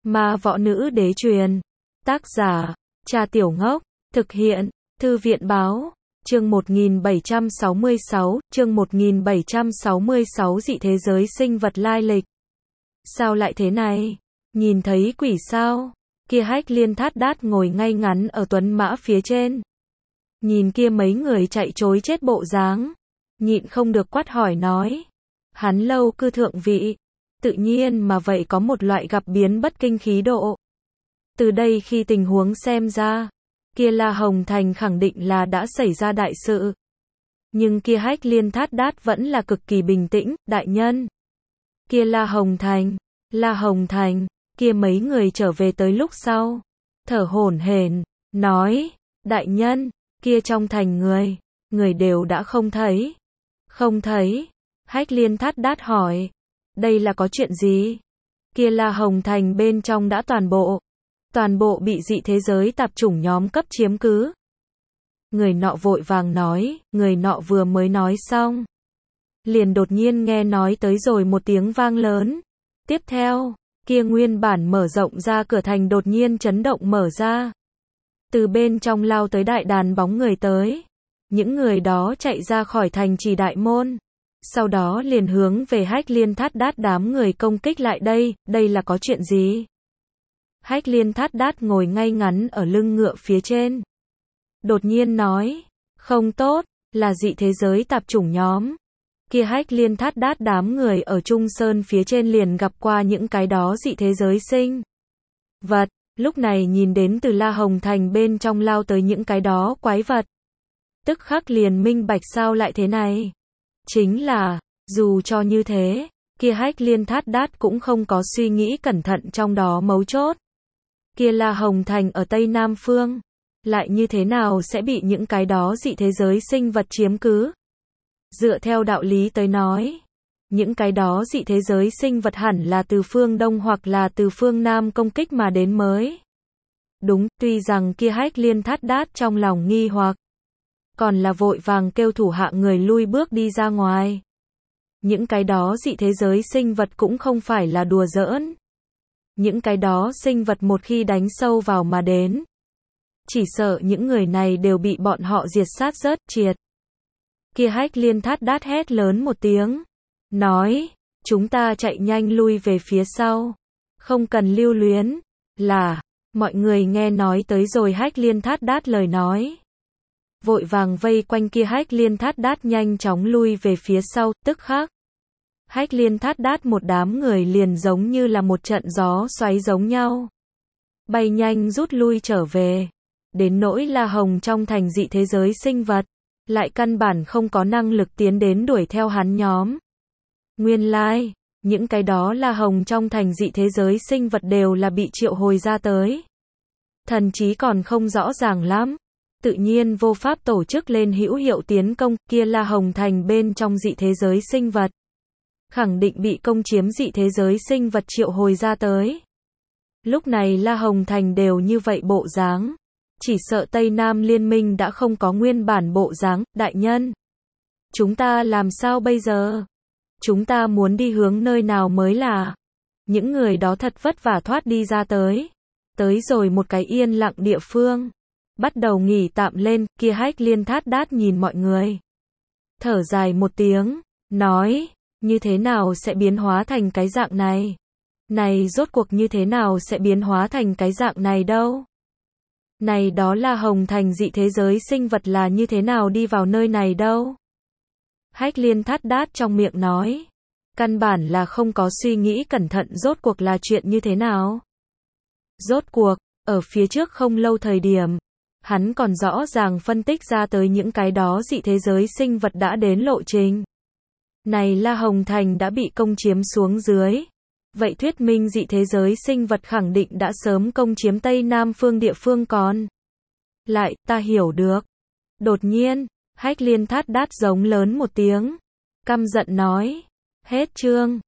Ma võ nữ đế truyền. Tác giả, Cha Tiểu Ngốc. Thực hiện, Thư viện báo. Chương 1766, chương 1766 dị thế giới sinh vật lai lịch. Sao lại thế này? Nhìn thấy quỷ sao? Kia Hách Liên Thát Đát ngồi ngay ngắn ở tuấn mã phía trên. Nhìn kia mấy người chạy trối chết bộ dáng, nhịn không được quát hỏi nói. Hắn lâu cư thượng vị, tự nhiên mà vậy có một loại gặp biến bất kinh khí độ. Từ đây khi tình huống xem ra, kia La Hồng Thành khẳng định là đã xảy ra đại sự. Nhưng kia Hách Liên Thát Đát vẫn là cực kỳ bình tĩnh, đại nhân. Kia La Hồng Thành, kia mấy người trở về tới lúc sau, thở hổn hển, nói, đại nhân, kia trong thành người đều đã không thấy. Không thấy? Hách Liên Thát Đát hỏi, đây là có chuyện gì? Kia La Hồng Thành bên trong đã toàn bộ bị dị thế giới tạp chủng nhóm cấp chiếm cứ. Người nọ vội vàng nói, người nọ vừa mới nói xong, liền đột nhiên nghe nói tới rồi một tiếng vang lớn. Tiếp theo, kia nguyên bản mở rộng ra cửa thành đột nhiên chấn động mở ra. Từ bên trong lao tới đại đàn bóng người tới. Những người đó chạy ra khỏi thành trì đại môn. Sau đó liền hướng về Hách Liên Thát Đát đám người công kích lại đây là có chuyện gì? Hách Liên Thát Đát ngồi ngay ngắn ở lưng ngựa phía trên. Đột nhiên nói, không tốt, là dị thế giới tạp chủng nhóm. Kia Hách Liên Thát Đát đám người ở Trung Sơn phía trên liền gặp qua những cái đó dị thế giới sinh vật, lúc này nhìn đến từ La Hồng Thành bên trong lao tới những cái đó quái vật. Tức khắc liền minh bạch sao lại thế này. Chính là, dù cho như thế, kia Hách Liên Thát Đát cũng không có suy nghĩ cẩn thận trong đó mấu chốt. Kia La Hồng Thành ở Tây Nam Phương, lại như thế nào sẽ bị những cái đó dị thế giới sinh vật chiếm cứ? Dựa theo đạo lý tới nói, những cái đó dị thế giới sinh vật hẳn là từ phương Đông hoặc là từ phương Nam công kích mà đến mới. Đúng, tuy rằng kia Hách Liên Thát Đát trong lòng nghi hoặc, còn là vội vàng kêu thủ hạ người lui bước đi ra ngoài. Những cái đó dị thế giới sinh vật cũng không phải là đùa giỡn. Những cái đó sinh vật một khi đánh sâu vào mà đến, chỉ sợ những người này đều bị bọn họ diệt sát rớt triệt. Kia Hách Liên Thát Đát hét lớn một tiếng, nói, chúng ta chạy nhanh lui về phía sau, không cần lưu luyến. Là, mọi người nghe nói tới rồi Hách Liên Thát Đát lời nói, vội vàng vây quanh kia Hách Liên Thát Đát nhanh chóng lui về phía sau. Tức khắc, Hách Liên Thát Đát một đám người liền giống như là một trận gió xoáy giống nhau, bay nhanh rút lui trở về. Đến nỗi La Hồng trong thành dị thế giới sinh vật, lại căn bản không có năng lực tiến đến đuổi theo hắn nhóm. Nguyên lai, những cái đó La Hồng trong thành dị thế giới sinh vật đều là bị triệu hồi ra tới. Thần trí còn không rõ ràng lắm, tự nhiên vô pháp tổ chức lên hữu hiệu tiến công. Kia La Hồng thành bên trong dị thế giới sinh vật, khẳng định bị công chiếm dị thế giới sinh vật triệu hồi ra tới. Lúc này La Hồng thành đều như vậy bộ dáng, chỉ sợ Tây Nam liên minh đã không có nguyên bản bộ dáng. Đại nhân, chúng ta làm sao bây giờ? Chúng ta muốn đi hướng nơi nào mới là? Những người đó thật vất vả thoát đi ra tới rồi một cái yên lặng địa phương, bắt đầu nghỉ tạm lên. Kia Hách Liên Thát Đát nhìn mọi người, thở dài một tiếng, nói, như thế nào sẽ biến hóa thành cái dạng này? Này rốt cuộc như thế nào sẽ biến hóa thành cái dạng này đâu? Này đó là Hồng Thành dị thế giới sinh vật là như thế nào đi vào nơi này đâu? Hách Liên Thát Đát trong miệng nói, căn bản là không có suy nghĩ cẩn thận rốt cuộc là chuyện như thế nào. Rốt cuộc, ở phía trước không lâu thời điểm, hắn còn rõ ràng phân tích ra tới những cái đó dị thế giới sinh vật đã đến lộ trình. Này La Hồng Thành đã bị công chiếm xuống dưới. Vậy thuyết minh dị thế giới sinh vật khẳng định đã sớm công chiếm Tây Nam phương địa phương còn lại. Ta hiểu được. Đột nhiên, Hách Liên Thát Đát giống lớn một tiếng, căm giận nói, hết chương.